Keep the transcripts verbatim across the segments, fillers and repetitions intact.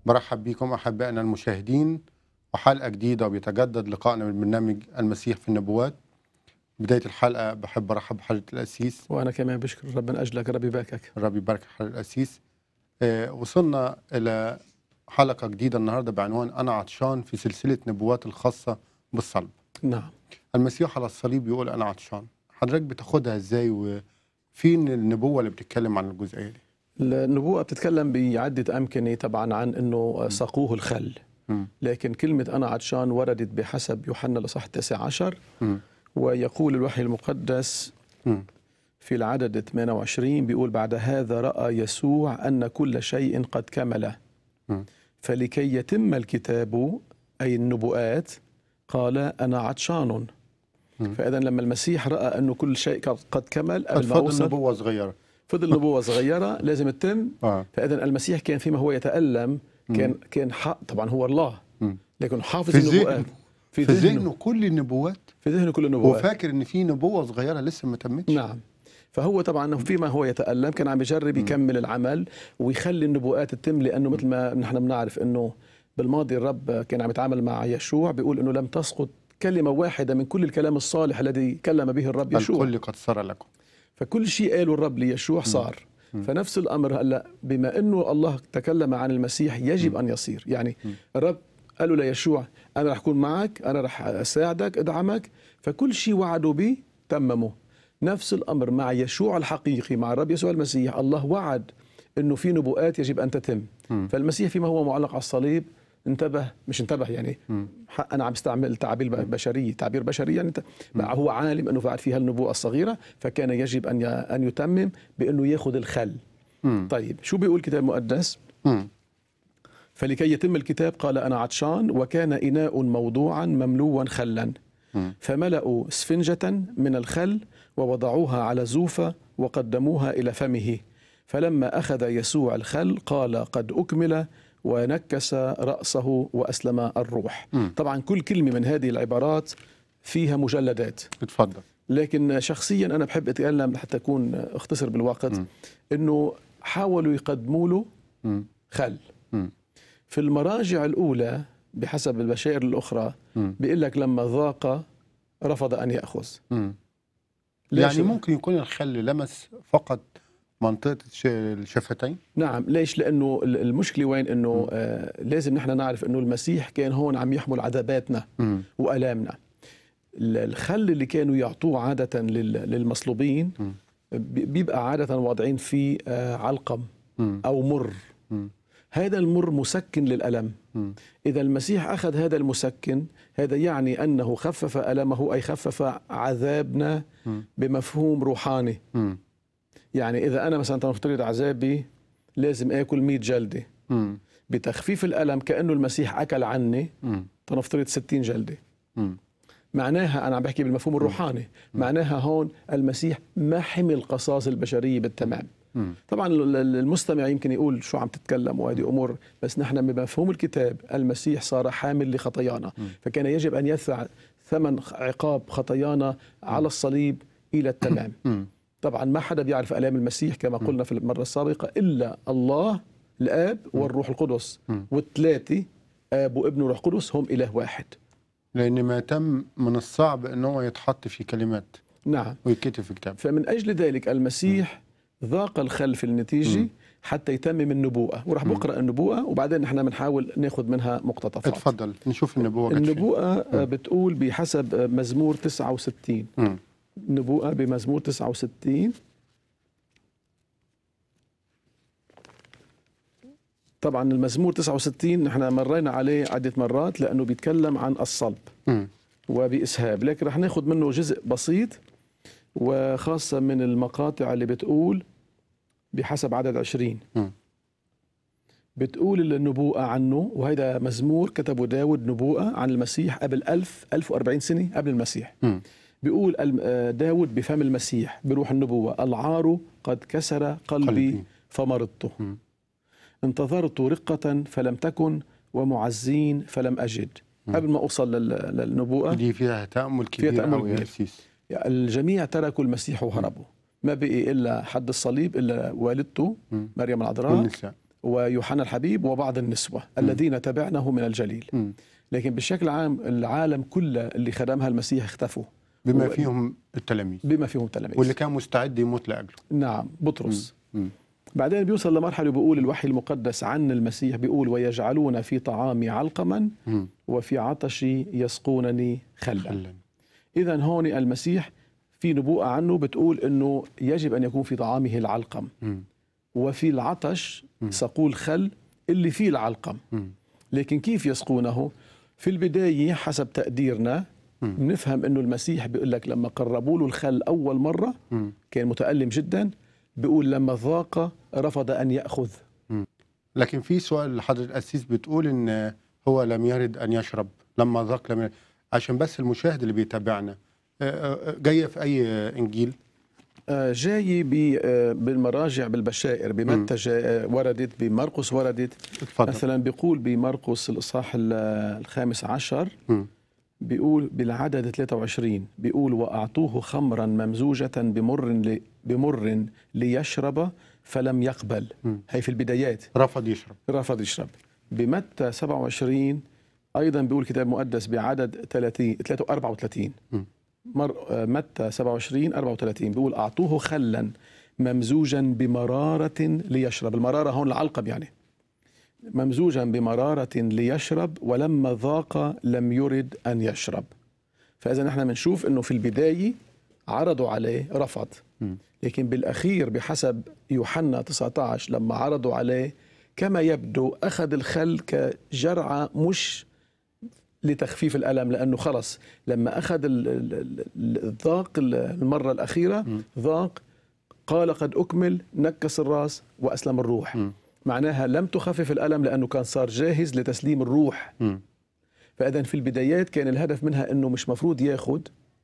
برحب بكم أحبائنا المشاهدين وحلقة جديدة وبيتجدد لقائنا من برنامج المسيح في النبوات. بداية الحلقة بحب أرحب بحضرة القسيس. وأنا كمان بشكر ربنا أجلك، ربي يباركك. ربي يبارك حضرة القسيس. آه وصلنا إلى حلقة جديدة النهاردة بعنوان أنا عطشان في سلسلة نبوات الخاصة بالصلب. نعم. المسيح على الصليب يقول أنا عطشان، حضرتك بتاخدها إزاي وفين النبوة اللي بتتكلم عن الجزئية دي؟ النبوءة بتتكلم بعدة أمكنة طبعا عن أنه سقوه الخل، م. لكن كلمة أنا عطشان وردت بحسب يوحنا الإصحاح التاسع عشر، م. ويقول الوحي المقدس م. في العدد ثمانية وعشرين بيقول بعد هذا رأى يسوع أن كل شيء قد كمل م. فلكي يتم الكتاب أي النبوءات قال أنا عطشان. فإذا لما المسيح رأى أنه كل شيء قد كمل قبل ما فضل نبوة صغيرة فضل نبوة صغيرة لازم تتم. آه. فإذا المسيح كان فيما هو يتألم كان م. كان طبعا هو الله م. لكن حافظ النبوءات في, في ذهنه كل النبوات في ذهنه كل النبوات. هو فاكر ان في نبوة صغيرة لسه ما تمتش. نعم. فهو طبعا فيما هو يتألم كان عم يجرب يكمل العمل ويخلي النبوءات تتم، لأنه مثل ما نحن بنعرف أنه بالماضي الرب كان عم يتعامل مع يشوع بيقول أنه لم تسقط كلمة واحدة من كل الكلام الصالح الذي كلم به الرب يشوع. الكل قد صار لكم. فكل شيء قاله الرب ليشوع صار. م. فنفس الأمر هلا بما أنه الله تكلم عن المسيح يجب م. أن يصير. يعني م. الرب قال له ليشوع أنا رح أكون معك، أنا رح أساعدك أدعمك، فكل شيء وعدوا به تممه. نفس الأمر مع يشوع الحقيقي مع الرب يسوع المسيح، الله وعد أنه في نبوءات يجب أن تتم. م. فالمسيح فيما هو معلق على الصليب انتبه مش انتبه يعني م. انا عم بستعمل تعبير بشري تعبير بشري يعني هو عالم انه فعل فيها النبوءه الصغيره، فكان يجب ان ان يتمم بانه ياخذ الخل. م. طيب شو بيقول الكتاب المقدس؟ م. فلكي يتم الكتاب قال انا عطشان، وكان اناء موضوعا مملوا خلا م. فملأوا اسفنجة من الخل ووضعوها على زوفة وقدموها الى فمه، فلما اخذ يسوع الخل قال قد اكمل ونكس رأسه وأسلم الروح. م. طبعا كل كلمة من هذه العبارات فيها مجلدات. اتفضل. لكن شخصيا أنا بحب أتكلم حتى أكون اختصر بالوقت م. أنه حاولوا يقدموا له م. خل. م. في المراجع الأولى بحسب البشائر الأخرى بيقول لك لما ذاق رفض أن يأخذ. م. يعني ممكن يكون الخل لمس فقط منطقة الشفتين؟ نعم. ليش؟ لأنه المشكلة وين؟ أنه آه لازم نحن نعرف أنه المسيح كان هون عم يحمل عذاباتنا م. وألامنا. الخل اللي كانوا يعطوه عادة للمصلوبين م. بيبقى عادة واضعين فيه آه علقم م. أو مر. م. هذا المر مسكن للألم. م. إذا المسيح أخذ هذا المسكن، هذا يعني أنه خفف ألمه، أي خفف عذابنا م. بمفهوم روحاني. م. يعني إذا أنا مثلا تنفترض عذابي لازم آكل مئة جلدة، م. بتخفيف الألم كأنه المسيح أكل عني م. تنفترض ستين جلدة. م. معناها أنا عم بحكي بالمفهوم الروحاني، م. معناها هون المسيح ما حمل قصاص البشرية بالتمام. م. طبعا المستمع يمكن يقول شو عم تتكلم وهذه أمور، بس نحن بمفهوم الكتاب المسيح صار حامل لخطايانا، م. فكان يجب أن يدفع ثمن عقاب خطايانا على الصليب إلى التمام. م. طبعا ما حدا بيعرف آلام المسيح كما قلنا في المرة السابقة إلا الله الآب والروح القدس، والثلاثة آب وابن وروح قدس هم إله واحد. لأن ما تم من الصعب أنه يتحط في كلمات. نعم. ويكتب في كتاب. فمن أجل ذلك المسيح م. ذاق الخل في النتيجة م. حتى يتمم النبوءة، ورح بقرأ النبوءة وبعدين نحن بنحاول ناخذ منها مقتطفات. اتفضل نشوف النبوءة. النبوءة بتقول بحسب مزمور تسعة وستين. م. نبوءة بمزمور تسعة وستين. طبعا المزمور تسعة وستين نحن مرينا عليه عدة مرات لأنه بيتكلم عن الصلب م. وبإسهاب، لكن رح ناخذ منه جزء بسيط، وخاصة من المقاطع اللي بتقول بحسب عدد عشرين م. بتقول النبوءة عنه، وهذا مزمور كتبه داود نبوءة عن المسيح قبل ألف ألف وأربعين سنة قبل المسيح. م. بيقول داود بفم المسيح بروح النبوة العار قد كسر قلبي, قلبي. فمرضت م. انتظرت رقة فلم تكن ومعزين فلم أجد. م. قبل ما أوصل للنبوءة دي فيها تأمل كبير, فيها تأمل كبير. يعني الجميع تركوا المسيح وهربوا، ما بقي إلا حد الصليب إلا والدته م. مريم العذراء والنساء ويوحنا الحبيب وبعض النسوة الذين تبعناه من الجليل. م. لكن بشكل عام العالم كله اللي خدمها المسيح اختفوا، بما و- فيهم التلاميذ بما فيهم التلاميذ. واللي كان مستعد يموت لأجله. نعم، بطرس. م. م. بعدين بيوصل لمرحلة بيقول الوحي المقدس عن المسيح، بيقول ويجعلون في طعامي علقما م. وفي عطشي يسقونني خلا. خلا. إذا هون المسيح في نبوءة عنه بتقول أنه يجب أن يكون في طعامه العلقم، م. وفي العطش م. سقول خل اللي فيه العلقم. م. لكن كيف يسقونه؟ في البداية حسب تقديرنا م. نفهم أنه المسيح بيقول لك لما قربوا له الخل أول مرة م. كان متألم جدا، بيقول لما ذاق رفض أن يأخذ. لكن في سؤال لحضرة القسيس، بتقول إن هو لم يرد أن يشرب لما ذاق، لم يرد. عشان بس المشاهد اللي بيتابعنا، آه، آه، جاية في أي آه، إنجيل؟ آه، جاي ب- آه، بالمراجع بالبشائر، بمتى جاء- آه، وردت، بمرقس وردت. اتفضل. مثلا بيقول بمرقس الإصحاح ال- الخامس عشر، م. بيقول بالعدد ثلاثة وعشرين، بيقول وأعطوه خمرا ممزوجة بمر ل- بمر ليشرب فلم يقبل. م. هي في البدايات رفض يشرب. رفض يشرب. بمتى سبعة وعشرين أيضا بيقول كتاب مقدس بعدد ثلاثين ثلاثة أربعة وثلاثين، م. مر آه، متى سبعة وعشرين أربعة وثلاثين بيقول أعطوه خلا ممزوجا بمرارة ليشرب. المرارة هون العلقم يعني، ممزوجا بمرارة ليشرب ولما ذاق لم يرد أن يشرب. فإذا نحن بنشوف أنه في البداية عرضوا عليه رفض، م. لكن بالأخير بحسب يوحنا تسعة عشر لما عرضوا عليه كما يبدو أخذ الخل كجرعة مش لتخفيف الألم، لأنه خلص لما أخذ ال- ال- ال- الذاق المرة الأخيرة م. ذاق قال قد أكمل، نكس الرأس وأسلم الروح. م. معناها لم تخفف الألم لأنه كان صار جاهز لتسليم الروح. م. فإذا في البدايات كان الهدف منها أنه مش مفروض ياخذ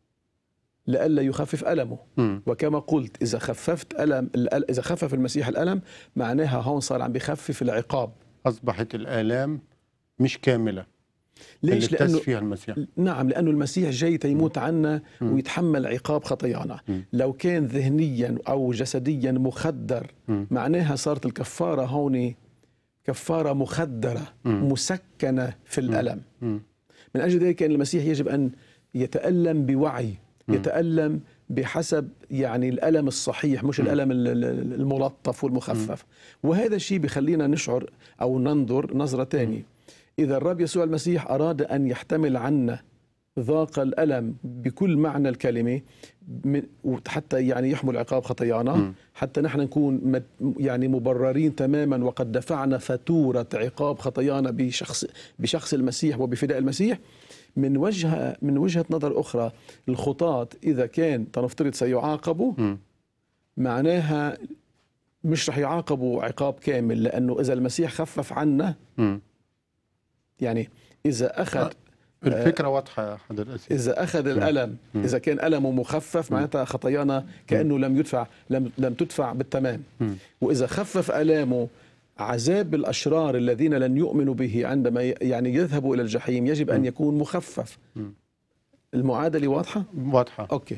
لئلا يخفف ألمه. م. وكما قلت إذا خففت ألم الأل- إذا خفف المسيح الألم معناها هون صار عم بيخفف العقاب. أصبحت الآلام مش كاملة اللي ليش؟ اكتس لأنه فيها المسيح. نعم، لأنه المسيح جاي تيموت عنا م. ويتحمل عقاب خطايانا. م. لو كان ذهنيا أو جسديا مخدر م. معناها صارت الكفارة هون كفارة مخدرة م. مسكنة في الألم. م. من أجل ذلك كان المسيح يجب أن يتألم بوعي، م. يتألم بحسب يعني الألم الصحيح مش م. الألم ال- ال- الملطف والمخفف. وهذا الشيء بخلينا نشعر أو ننظر نظرة تانية. إذا الرب يسوع المسيح أراد أن يحتمل عنا ذاق الألم بكل معنى الكلمة من حتى يعني يحمل عقاب خطايانا، م. حتى نحن نكون مد- يعني مبررين تماما وقد دفعنا فاتورة عقاب خطايانا بشخص بشخص المسيح وبفداء المسيح. من وجهة من وجهة نظر أخرى الخطاة إذا كان تنفترض سيعاقبوا م. معناها مش رح يعاقبوا عقاب كامل، لأنه إذا المسيح خفف عنا م. يعني إذا أخذ الفكرة واضحة يا حضرة القسيس. إذا أخذ الألم، م. إذا كان ألمه مخفف معناتها خطايانا كأنه لم يدفع لم لم تدفع بالتمام. م. وإذا خفف ألامه عذاب الأشرار الذين لن يؤمنوا به عندما ي- يعني يذهبوا إلى الجحيم يجب أن م. يكون مخفف. م. المعادلة واضحة؟ واضحة. أوكي.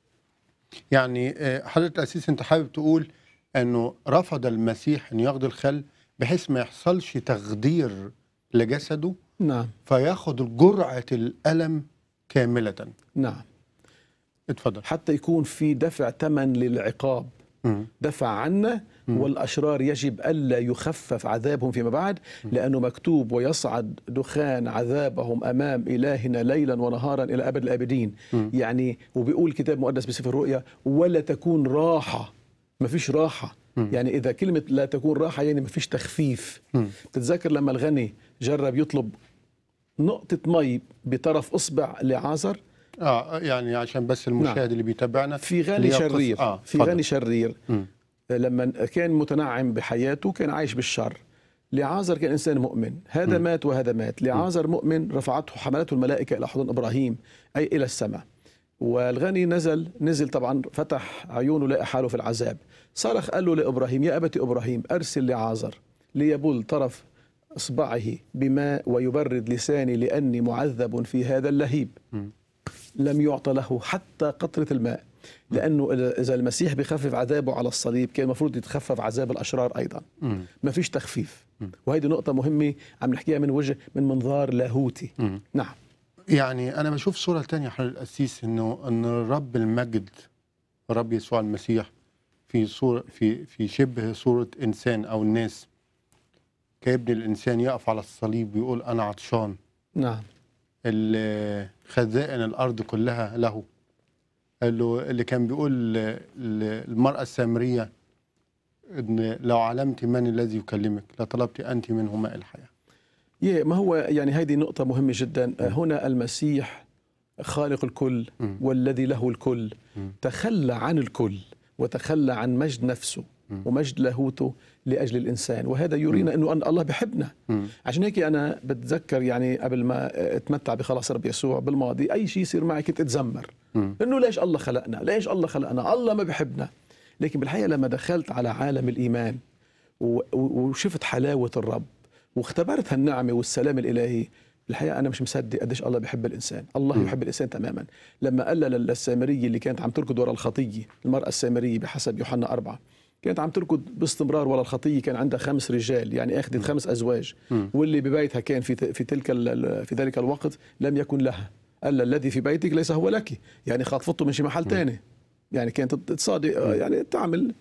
يعني آه، حضرة القسيس أنت حابب تقول أنه رفض المسيح أن ياخد الخل بحيث ما يحصلش تخدير لجسده نعم فياخد جرعة الألم كاملة. نعم، اتفضل. حتى يكون في دفع ثمن للعقاب، م. دفع عنا، م. والأشرار يجب ألا يخفف عذابهم فيما بعد، لأنه مكتوب ويصعد دخان عذابهم أمام إلهنا ليلا ونهارا إلى أبد الآبدين. م. يعني وبيقول الكتاب المقدس بسفر الرؤيا ولا تكون راحة، ما فيش راحة. م. يعني إذا كلمة لا تكون راحة يعني ما فيش تخفيف. م. تتذكر لما الغني جرب يطلب نقطة مي بطرف إصبع لعازر؟ اه يعني عشان بس المشاهد نعم. اللي بيتابعنا في غني اللي هي شرير قص- آه. في اتفضل. غني شرير م. لما كان متنعم بحياته كان عايش بالشر. لعازر كان إنسان مؤمن، هذا م. مات وهذا مات. لعازر مؤمن رفعته حملته الملائكة إلى حضن إبراهيم أي إلى السماء، والغني نزل نزل طبعا فتح عيونه لقى حاله في العذاب، صرخ قال له لإبراهيم يا أبت إبراهيم أرسل لعازر ليبل طرف إصبعه بماء ويبرد لساني لأني معذب في هذا اللهيب. م. لم يعطى له حتى قطرة الماء، لأنه إذا المسيح بخفف عذابه على الصليب كان المفروض يتخفف عذاب الأشرار أيضا. ما فيش تخفيف، وهذه نقطة مهمة عم نحكيها من وجه من منظار لاهوتي. مم. نعم. يعني أنا بشوف صورة تانية حضرة القسيس، إنه إن رب المجد رب يسوع المسيح في صورة في في شبه صورة إنسان أو الناس كابن الإنسان يقف على الصليب ويقول أنا عطشان. نعم. اللي خزائن الأرض كلها له. قال له اللي كان بيقول المرأة السامرية إن لو علمت من الذي يكلمك لطلبت أنت منه ماء الحياة. يه ما هو يعني هذه نقطة مهمة جدا. هنا المسيح خالق الكل والذي له الكل تخلى عن الكل وتخلى عن مجد نفسه ومجد لاهوته لأجل الإنسان، وهذا يرينا أنه أن الله بحبنا. عشان هيك أنا بتذكر يعني قبل ما أتمتع بخلاص رب يسوع بالماضي أي شيء يصير معي كنت أتذمر إنه ليش الله خلقنا، ليش الله خلقنا، الله ما بحبنا. لكن بالحقيقة لما دخلت على عالم الإيمان وشفت حلاوة الرب واختبرت هالنعمة والسلام الإلهي، الحقيقة أنا مش مصدق قديش الله بيحب الإنسان. الله يحب الإنسان تماما. لما قال للسامرية اللي كانت عم تركض وراء الخطية، المرأة السامرية بحسب يوحنا أربعة كانت عم تركض باستمرار وراء الخطية، كان عندها خمس رجال يعني أخذت خمس أزواج، واللي ببيتها كان في في تلك في ذلك الوقت لم يكن لها. قال الذي في بيتك ليس هو لك، يعني خاطفته من شي محل ثاني، يعني كانت تصادق يعني تعمل.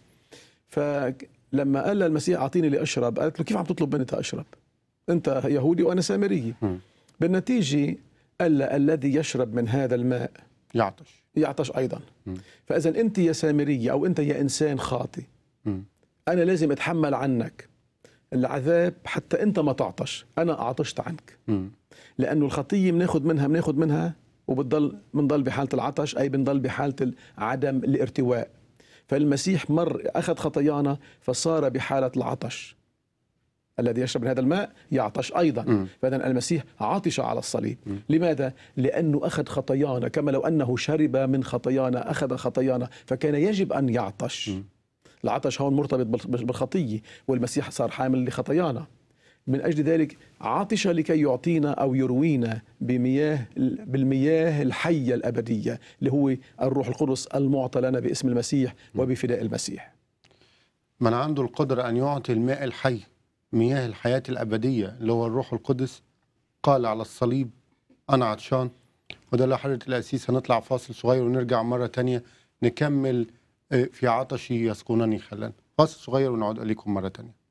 فلما قال المسيح أعطيني لأشرب، قالت له كيف عم تطلب مني أشرب؟ أنت يهودي وأنا سامري. بالنتيجة قال الذي يشرب من هذا الماء يعطش يعطش أيضا. فإذا أنت يا سامرية أو أنت يا إنسان خاطئ، أنا لازم أتحمل عنك العذاب حتى أنت ما تعطش. أنا أعطشت عنك، لأنه الخطية بناخد منها بناخد منها وبتضل بنضل بحالة العطش، أي بنضل بحالة عدم الارتواء. فالمسيح مر أخذ خطايانا فصار بحالة العطش. الذي يشرب من هذا الماء يعطش أيضا. فإذا المسيح عطش على الصليب. م. لماذا؟ لأنه أخذ خطايانا، كما لو أنه شرب من خطايانا أخذ خطايانا، فكان يجب أن يعطش. م. العطش هون مرتبط بالخطية، والمسيح صار حامل لخطايانا. من أجل ذلك عطش لكي يعطينا أو يروينا بمياه بالمياه الحية الأبدية اللي هو الروح القدس المعطى لنا باسم المسيح وبفداء المسيح. من عنده القدرة أن يعطي الماء الحي، مياه الحياة الأبدية اللي هو الروح القدس، قال على الصليب أنا عطشان. وده اللي حضرة القسيس. هنطلع فاصل صغير ونرجع مرة تانية نكمل في عطشي يسكنني خلان. فاصل صغير ونعود إليكم مرة تانية.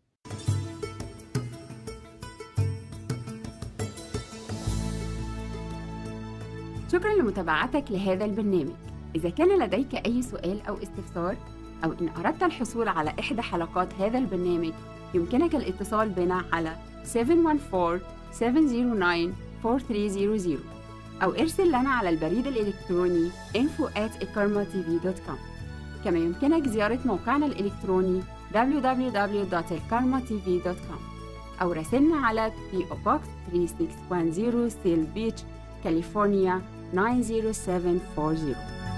شكرا لمتابعتك لهذا البرنامج. إذا كان لديك أي سؤال أو استفسار، أو إن أردت الحصول على إحدى حلقات هذا البرنامج، يمكنك الاتصال بنا على سبعة واحد أربعة سبعة صفر تسعة أربعة ثلاثة صفر صفر أو ارسل لنا على البريد الإلكتروني info at ikarma t v dot com. كما يمكنك زيارة موقعنا الإلكتروني دبليو دبليو دبليو دوت الكارما تي في دوت كوم أو راسلنا على بي أو Box ثلاثة ستة واحد صفر سيل بيتش كاليفورنيا تسعة صفر سبعة أربعة صفر.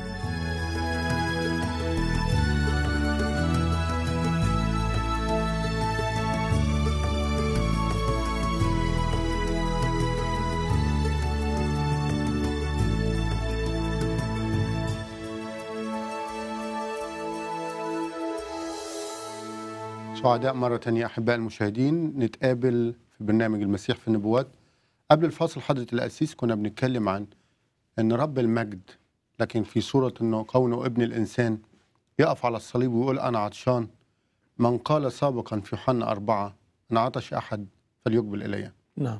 سعداء مرة تانية أحباء المشاهدين، نتقابل في برنامج المسيح في النبوات. قبل الفاصل حضرة القسيس كنا بنتكلم عن أن رب المجد لكن في صورة أنه كونه ابن الإنسان يقف على الصليب ويقول أنا عطشان. من قال سابقا في يوحنا أربعة أن عطش أحد فليقبل إلي. نعم.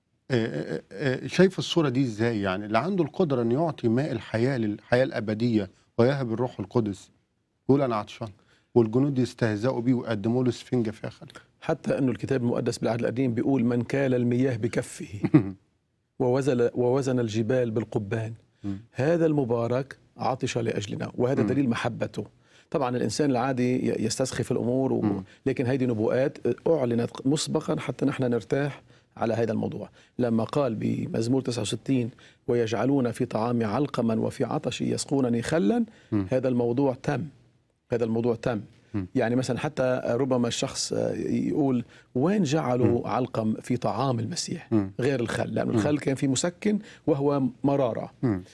شايف الصورة دي إزاي؟ يعني اللي عنده القدرة أن يعطي ماء الحياة للحياة الأبدية ويهب الروح القدس يقول أنا عطشان، والجنود يستهزئوا بيه ويقدموا له سفنجة فاخر. حتى أنه الكتاب المقدس بالعهد القديم بيقول من كال المياه بكفه ووزن ووزن الجبال بالقبان، هذا المبارك عطش لأجلنا، وهذا دليل محبته. طبعا الإنسان العادي يستسخف الأمور و... لكن هذه نبوءات أعلنت مسبقا حتى نحن نرتاح على هذا الموضوع. لما قال بمزمور تسعة وستين ويجعلون في طعامي علقما وفي عطشي يسقونني خلا، هذا الموضوع تم. هذا الموضوع تم. يعني مثلا حتى ربما الشخص يقول وين جعلوا علقم في طعام المسيح غير الخل، لأن الخل كان فيه مسكن وهو مرارة.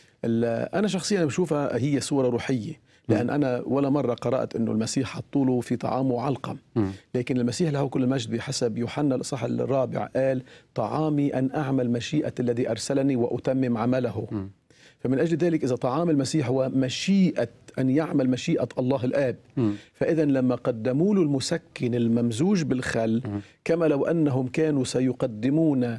أنا شخصيا بشوفها هي صورة روحية، لأن أنا ولا مرة قرأت أنه المسيح حطوا له في طعامه علقم، لكن المسيح له كل المجد بحسب يوحنا الإصحاح الرابع قال طعامي أن أعمل مشيئة الذي أرسلني وأتمم عمله. فمن أجل ذلك إذا طعام المسيح هو مشيئة أن يعمل مشيئة الله الآب، فإذا لما قدموا له المسكن الممزوج بالخل كما لو أنهم كانوا سيقدمون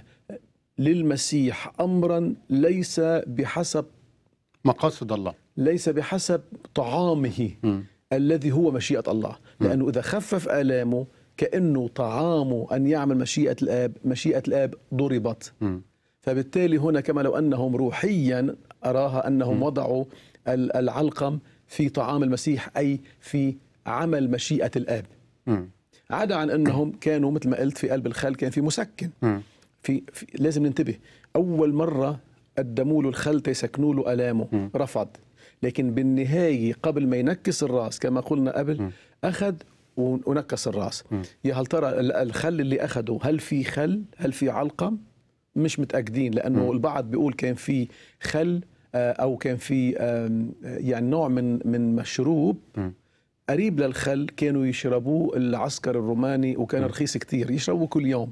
للمسيح أمرا ليس بحسب مقاصد الله، ليس بحسب طعامه م. الذي هو مشيئة الله، لأنه إذا خفف آلامه كأنه طعامه أن يعمل مشيئة الآب، مشيئة الآب ضربت. م. فبالتالي هنا كما لو أنهم روحيا أراها أنهم م. وضعوا العلقم في طعام المسيح، أي في عمل مشيئة الآب، م. عدا عن أنهم كانوا مثل ما قلت في قلب الخل كان في مسكن. م. في, في لازم ننتبه، أول مرة قدموا له الخل تيسكنوا له ألامه م. رفض، لكن بالنهاية قبل ما ينكس الراس كما قلنا قبل م. أخذ ونكس الراس. م. يا هل ترى الخل اللي أخده هل في خل هل في علقم؟ مش متأكدين، لأنه م. البعض بيقول كان في خل أو كان في يعني نوع من من مشروب م. قريب للخل كانوا يشربوه العسكر الروماني، وكان م. رخيص كتير يشربوه كل يوم،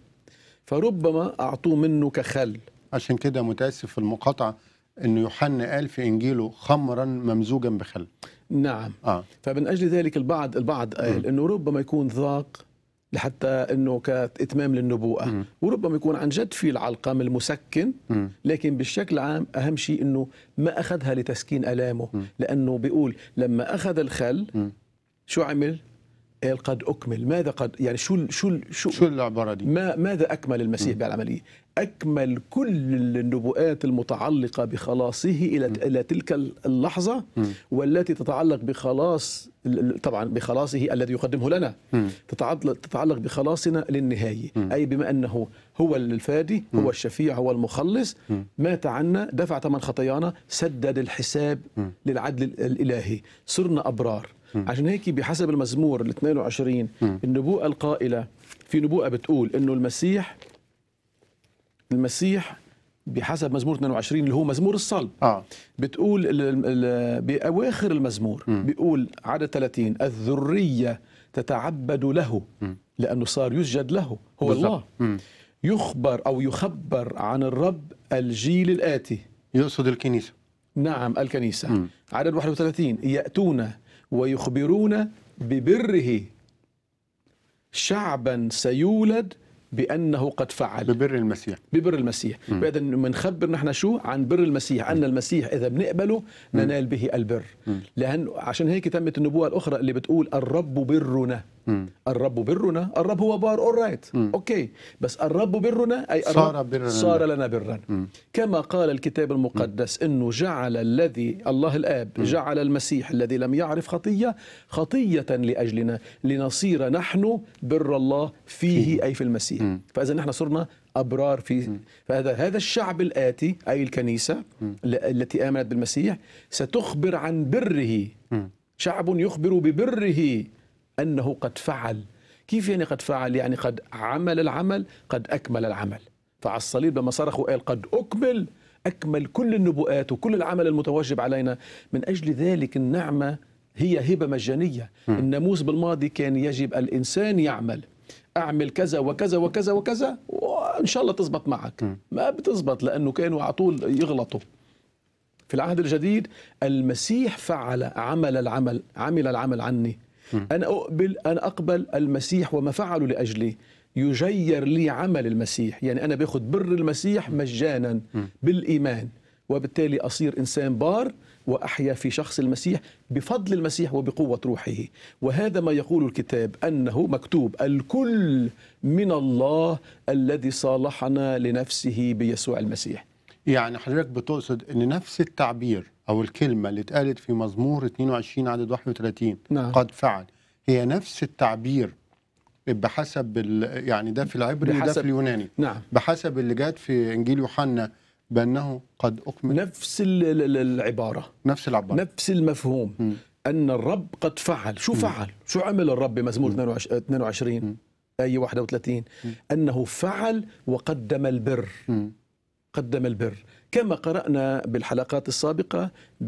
فربما أعطوه منه كخل. عشان كده متأسف في المقاطعة أنه يوحنا قال في إنجيله خمرا ممزوجا بخل. نعم. آه. فمن أجل ذلك البعض البعض قال أنه ربما يكون ذاق لحتى أنه كإتمام للنبوءة، م. وربما يكون عن جد في العلقم المسكن، م. لكن بالشكل عام أهم شيء أنه ما أخذها لتسكين ألامه، م. لأنه بيقول لما أخذ الخل م. شو عمل؟ قال قد أكمل. ماذا قد يعني شو شو شو شو العبارة دي؟ ما ماذا أكمل المسيح بالعملية؟ أكمل كل النبوءات المتعلقة بخلاصه إلى إلى تلك اللحظة، م. والتي تتعلق بخلاص طبعا بخلاصه الذي يقدمه لنا، م. تتعلق تتعلق بخلاصنا للنهاية، م. أي بما أنه هو الفادي، هو الشفيع، هو المخلص، م. مات عنا، دفع ثمن خطايانا، سدد الحساب م. للعدل الإلهي، صرنا أبرار. م. عشان هيك بحسب المزمور الاثنين وعشرين م. النبوءة القائلة، في نبوءة بتقول إنه المسيح المسيح بحسب مزمور اثنين وعشرين اللي هو مزمور الصلب، آه. بتقول بأواخر المزمور م. بيقول عدد ثلاثين الذرية تتعبد له، م. لأنه صار يسجد له هو بالزبط. الله م. يخبر أو يخبر عن الرب الجيل الآتي، يقصد الكنيسة. نعم الكنيسة. م. عدد واحد وثلاثين يأتون ويخبرون ببره شعبا سيولد بأنه قد فعل، ببر المسيح، ببر المسيح. فإذا بنخبر نحن شو عن بر المسيح، أن المسيح إذا بنقبله ننال به البر، لأن عشان هيك تمت النبوة الأخرى اللي بتقول الرب برنا. مم. الرب برنا، الرب هو بار أورايت أوكي، بس الرب برنا أي صار, برنا صار لنا برا، مم. كما قال الكتاب المقدس مم. إنه جعل الذي الله الآب مم. جعل المسيح الذي لم يعرف خطية خطية لأجلنا لنصير نحن بر الله فيه, فيه. أي في المسيح. مم. فإذا نحن صرنا أبرار فيه. مم. فهذا هذا الشعب الآتي أي الكنيسة مم. التي آمنت بالمسيح ستخبر عن بره. مم. شعب يخبر ببره أنه قد فعل. كيف يعني قد فعل؟ يعني قد عمل العمل، قد أكمل العمل. فعلى الصليب لما صرخوا قال قد أكمل، أكمل كل النبوءات وكل العمل المتوجب علينا. من أجل ذلك النعمة هي هبة مجانية. م. الناموس بالماضي كان يجب الإنسان يعمل، أعمل كذا وكذا وكذا وكذا وإن شاء الله تزبط معك. م. ما بتزبط لأنه كانوا على طول يغلطوا. في العهد الجديد المسيح فعل عمل العمل عمل العمل عني. أنا أقبل أنا أقبل المسيح وما فعله لأجلي، يجير لي عمل المسيح، يعني أنا باخذ بر المسيح مجانا بالإيمان، وبالتالي أصير إنسان بار وأحيا في شخص المسيح بفضل المسيح وبقوة روحه. وهذا ما يقول الكتاب أنه مكتوب الكل من الله الذي صالحنا لنفسه بيسوع المسيح. يعني حضرتك بتقصد أن نفس التعبير أو الكلمة اللي اتقالت في مزمور اثنين وعشرين عدد واحد وثلاثين نعم. قد فعل، هي نفس التعبير بحسب يعني ده في العبري وده في اليوناني، نعم. بحسب اللي جات في إنجيل يوحنا بأنه قد أكمل، نفس العبارة، نفس العبارة، نفس المفهوم. م. أن الرب قد فعل. شو فعل؟ شو عمل الرب بمزمور اثنين وعشرين آية واحد وثلاثين؟ أنه فعل وقدم البر. قدم البر كما قرأنا بالحلقات السابقة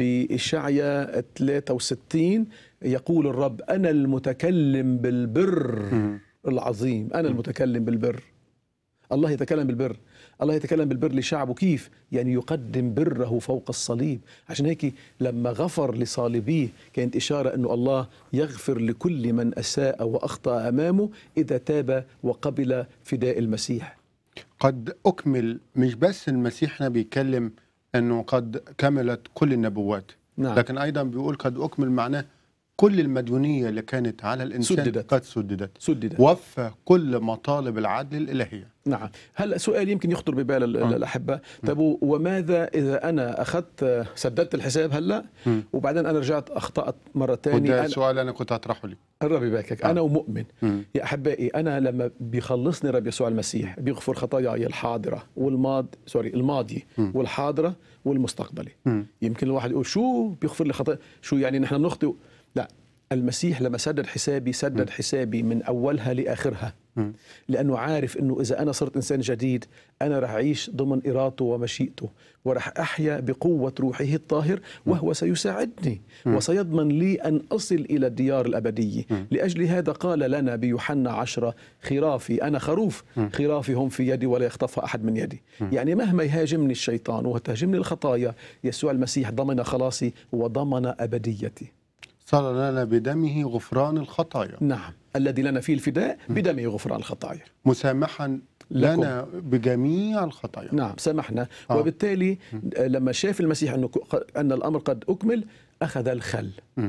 بإشعيا ثلاثة وستين، يقول الرب أنا المتكلم بالبر العظيم. أنا المتكلم بالبر. الله يتكلم بالبر. الله يتكلم بالبر لشعبه. كيف؟ يعني يقدم بره فوق الصليب. عشان هيك لما غفر لصالبيه كانت إشارة أنه الله يغفر لكل من أساء وأخطأ أمامه إذا تاب وقبل فداء المسيح. قد أكمل، مش بس المسيح هنا بيتكلم أنه قد كملت كل النبوات، نعم. لكن أيضا بيقول قد أكمل معناه كل المديونية اللي كانت على الإنسان سددت. قد سددت. سددت. وفى كل مطالب العدل الإلهية. نعم. هلا سؤال يمكن يخطر ببال آه. الأحبة، طيب وماذا إذا أنا أخذت سددت الحساب هلا م. وبعدين أنا رجعت أخطأت مرة ثانية؟ وده أنا... السؤال أنا كنت أطرحه لي. الرب يباركك. آه. أنا ومؤمن م. يا أحبائي، أنا لما بيخلصني رب يسوع المسيح بيغفر خطاياي الحاضرة والماض سوري الماضي م. والحاضرة والمستقبلي. م. يمكن الواحد يقول شو بيغفر لي خطايا؟ شو يعني نحن بنخطئ؟ لا، المسيح لما سدد حسابي سدد م. حسابي من أولها لآخرها، م. لأنه عارف أنه إذا أنا صرت إنسان جديد أنا رح أعيش ضمن إرادته ومشيئته، ورح أحيا بقوة روحه الطاهر، وهو سيساعدني م. وسيضمن لي أن أصل إلى الديار الأبدية. م. لأجل هذا قال لنا بيوحنا عشرة خرافي أنا خروف م. خرافي هم في يدي ولا يخطفها أحد من يدي. م. يعني مهما يهاجمني الشيطان وتهاجمني الخطايا، يسوع المسيح ضمن خلاصي وضمن أبديتي. صار لنا بدمه غفران الخطايا. نعم، الذي لنا فيه الفداء بدمه غفران الخطايا، مسامحا لنا بجميع الخطايا. نعم، سامحنا. آه. وبالتالي لما شاف المسيح أنه أن الأمر قد أكمل أخذ الخل. م.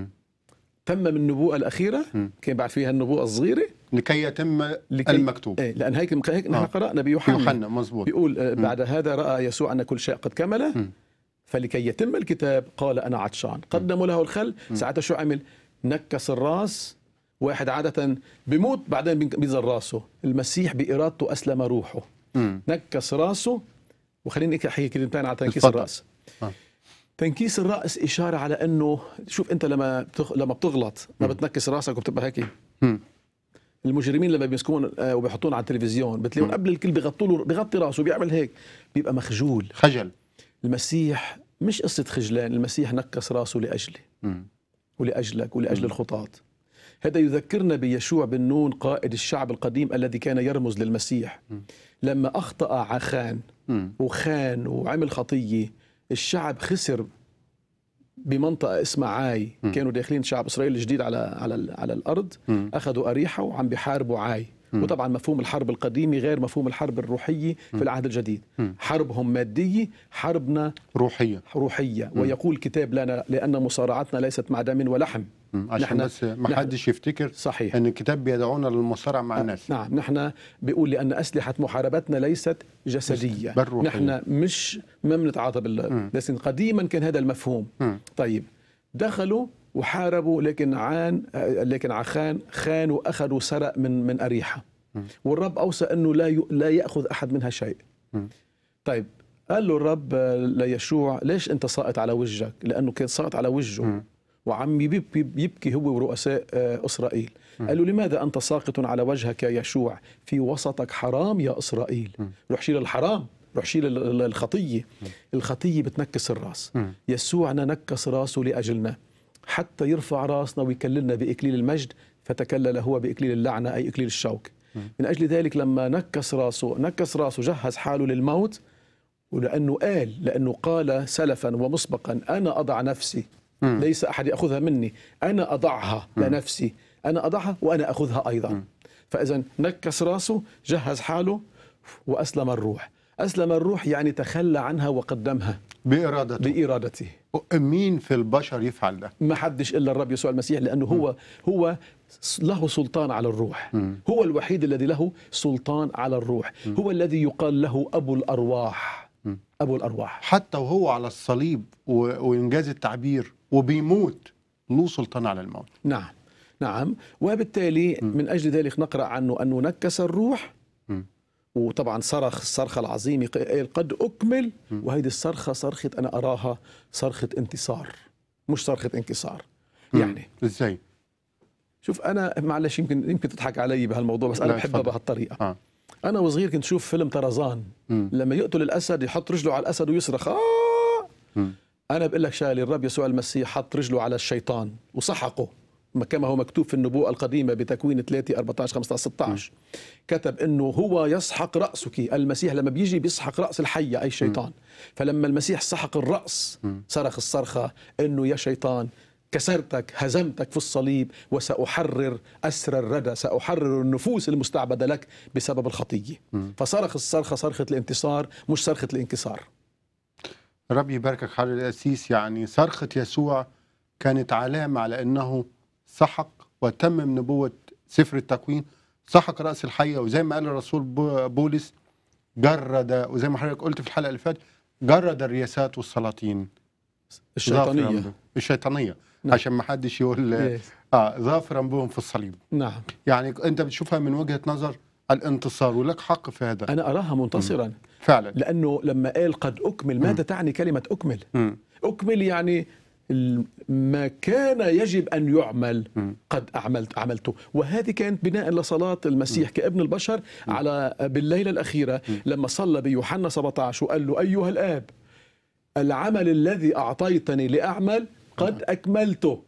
تم النبوءة الأخيرة، م. كان بعد فيها النبوءة الصغيرة لكي يتم لكي المكتوب. إيه، لأن هيك هيك نحن آه. قرأنا بيوحنا يوحنا مزبوط. بيقول بعد هذا رأى يسوع أن كل شيء قد كمل، م. فلكي يتم الكتاب قال أنا عطشان. قدموا له الخل. ساعتها شو عمل؟ نكس الراس. واحد عادة بيموت بعدين بينزل راسه، المسيح بإرادته أسلم روحه. م. نكس راسه. وخليني أحكي كلمتين على تنكيس الفضل. الرأس. آه. تنكيس الرأس إشارة على أنه شوف أنت لما بتغ... لما بتغلط ما بتنكس راسك وبتبقى هيك. م. المجرمين لما بيمسكون وبيحطون على التلفزيون بتلاقون قبل الكل بيغطوا له بيغطي راسه بيعمل هيك، بيبقى مخجول، خجل. المسيح مش قصة خجلان، المسيح نكس راسه لأجلي م. ولأجلك ولأجل م. الخطاة. هذا يذكرنا بيشوع بن نون قائد الشعب القديم الذي كان يرمز للمسيح. م. لما أخطأ عخان م. وخان وعمل خطية، الشعب خسر بمنطقة اسمها عاي. م. كانوا داخلين شعب إسرائيل الجديد على على على الأرض، م. أخذوا أريحة وعم بيحاربوا عاي. م. وطبعا مفهوم الحرب القديمي غير مفهوم الحرب الروحية في العهد الجديد. م. حربهم مادية، حربنا روحية روحية. م. ويقول الكتاب لنا لأن مصارعتنا ليست مع دم ولحم. عشان بس ما حدش يفتكر صحيح أن الكتاب بيدعونا للمصارعة مع الناس. نعم، نحن بيقول لأن أسلحة محاربتنا ليست جسدية، نحن مش ما بنتعاطى بالله، لكن قديما كان هذا المفهوم. م. طيب دخلوا وحاربوا، لكن عان لكن عخان خان واخذوا سرق من من أريحة. م. والرب أوصى أنه لا لا يأخذ أحد منها شيء. م. طيب قال له الرب ليشوع ليش أنت ساقط على وجهك؟ لأنه كان ساقط على وجهه. م. وعم يبكي هو ورؤساء إسرائيل. م. قال له لماذا أنت ساقط على وجهك يا يشوع؟ في وسطك حرام يا إسرائيل. م. روح شيل الحرام، روح شيل الخطية. م. الخطية بتنكس الراس. م. يسوع نكس راسه لأجلنا حتى يرفع راسنا ويكللنا بإكليل المجد، فتكلل هو بإكليل اللعنة أي إكليل الشوك. م. من أجل ذلك لما نكس راسه نكس راسه جهز حاله للموت، ولأنه قال لأنه قال سلفا ومسبقا أنا أضع نفسي، م. ليس أحد يأخذها مني، أنا أضعها م. لنفسي، أنا أضعها وأنا أخذها أيضا. م. فإذا نكس راسه جهز حاله وأسلم الروح. أسلم الروح يعني تخلى عنها وقدمها بإرادته. بإرادته. مين في البشر يفعل ده؟ ما حدش إلا الرب يسوع المسيح، لأنه هو م. هو له سلطان على الروح. م. هو الوحيد الذي له سلطان على الروح. م. هو الذي يقال له أبو الأرواح. م. أبو الأرواح. حتى وهو على الصليب وإنجاز التعبير وبيموت له سلطان على الموت. نعم نعم. وبالتالي م. من أجل ذلك نقرأ عنه أنه نكس الروح. م. وطبعا صرخ الصرخة العظيمة قد أكمل. وهيدي الصرخة صرخة أنا أراها صرخة انتصار مش صرخة انكسار. يعني ازاي؟ شوف انا معلش يمكن يمكن تضحك علي بهالموضوع، بس انا لا، بحبها اتفضل. بهالطريقه. آه. انا وصغير كنت اشوف فيلم طرزان، مم. لما يقتل الاسد يحط رجله على الاسد ويصرخ آه. مم. انا بقول لك شغله، الرب يسوع المسيح حط رجله على الشيطان وسحقه كما هو مكتوب في النبوءه القديمه بتكوين ثلاثة أربعة عشر خمسة عشر ستة عشر. كتب انه هو يسحق راسك. المسيح لما بيجي بيسحق راس الحيه اي الشيطان. فلما المسيح سحق الراس صرخ الصرخه انه يا شيطان كسرتك، هزمتك في الصليب، وسأحرر أسر الردى، سأحرر النفوس المستعبدة لك بسبب الخطية. فصرخ الصرخة صرخة الانتصار مش صرخة الانكسار. ربي يباركك حضرة القسيس. يعني صرخة يسوع كانت علامة على أنه سحق وتمم نبوة سفر التكوين، سحق رأس الحية، وزي ما قال الرسول بولس جرد، وزي ما حضرتك قلت في الحلقة اللي فاتت، جرد الرياسات والسلاطين الشيطانية الشيطانية نعم. عشان ما حدش يقول اه ظافرا بهم في الصليب. نعم. يعني انت بتشوفها من وجهة نظر الانتصار، ولك حق في هذا. أنا أراها منتصرا. فعلا. لأنه لما قال قد أكمل، ماذا تعني كلمة أكمل؟ مم. أكمل يعني ما كان يجب أن يعمل قد أعملت عملته. وهذه كانت بناء لصلاة المسيح كابن البشر على بالليلة الأخيرة لما صلى بيوحنا سبعة عشر وقال له أيها الآب العمل الذي أعطيتني لأعمل قد أكملته،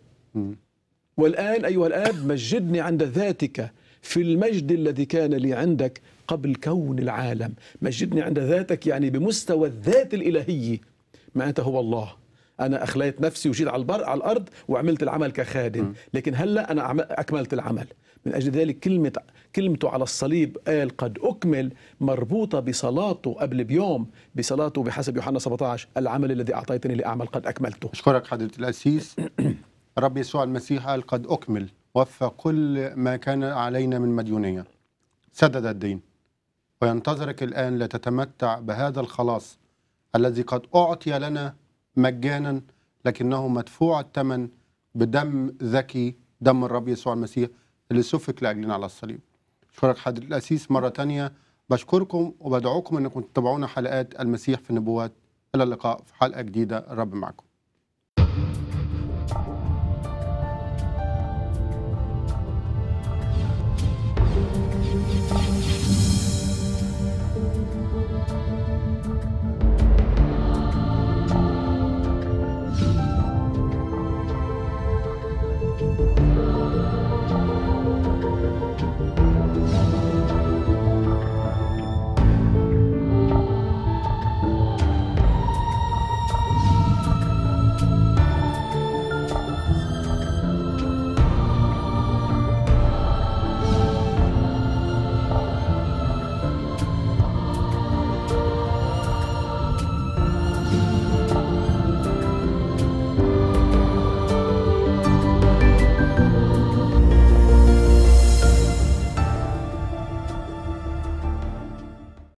والآن أيها الآب مجدني عند ذاتك في المجد الذي كان لي عندك قبل كون العالم. مجدني عند ذاتك يعني بمستوى الذات الإلهية، ما أنت هو الله. أنا أخليت نفسي وجيت على البر على الأرض وعملت العمل كخادم، لكن هلأ أنا أكملت العمل. من أجل ذلك كلمة كلمته على الصليب قال قد أكمل مربوطة بصلاته قبل بيوم، بصلاته بحسب يوحنا سبعة عشر العمل الذي أعطيتني لأعمل قد أكملته. أشكرك حضرة القسيس. رب يسوع المسيح قال قد أكمل، وفى كل ما كان علينا من مديونية، سدد الدين، وينتظرك الآن لتتمتع بهذا الخلاص الذي قد أعطي لنا مجانا، لكنه مدفوع الثمن بدم ذكي، دم الرب يسوع المسيح اللي سفك لأجلنا على الصليب. أشكرك حضرة القسيس مرة تانية. بشكركم وبدعوكم أنكم تتابعونا حلقات المسيح في النبوات. إلى اللقاء في حلقة جديدة. الرب معكم.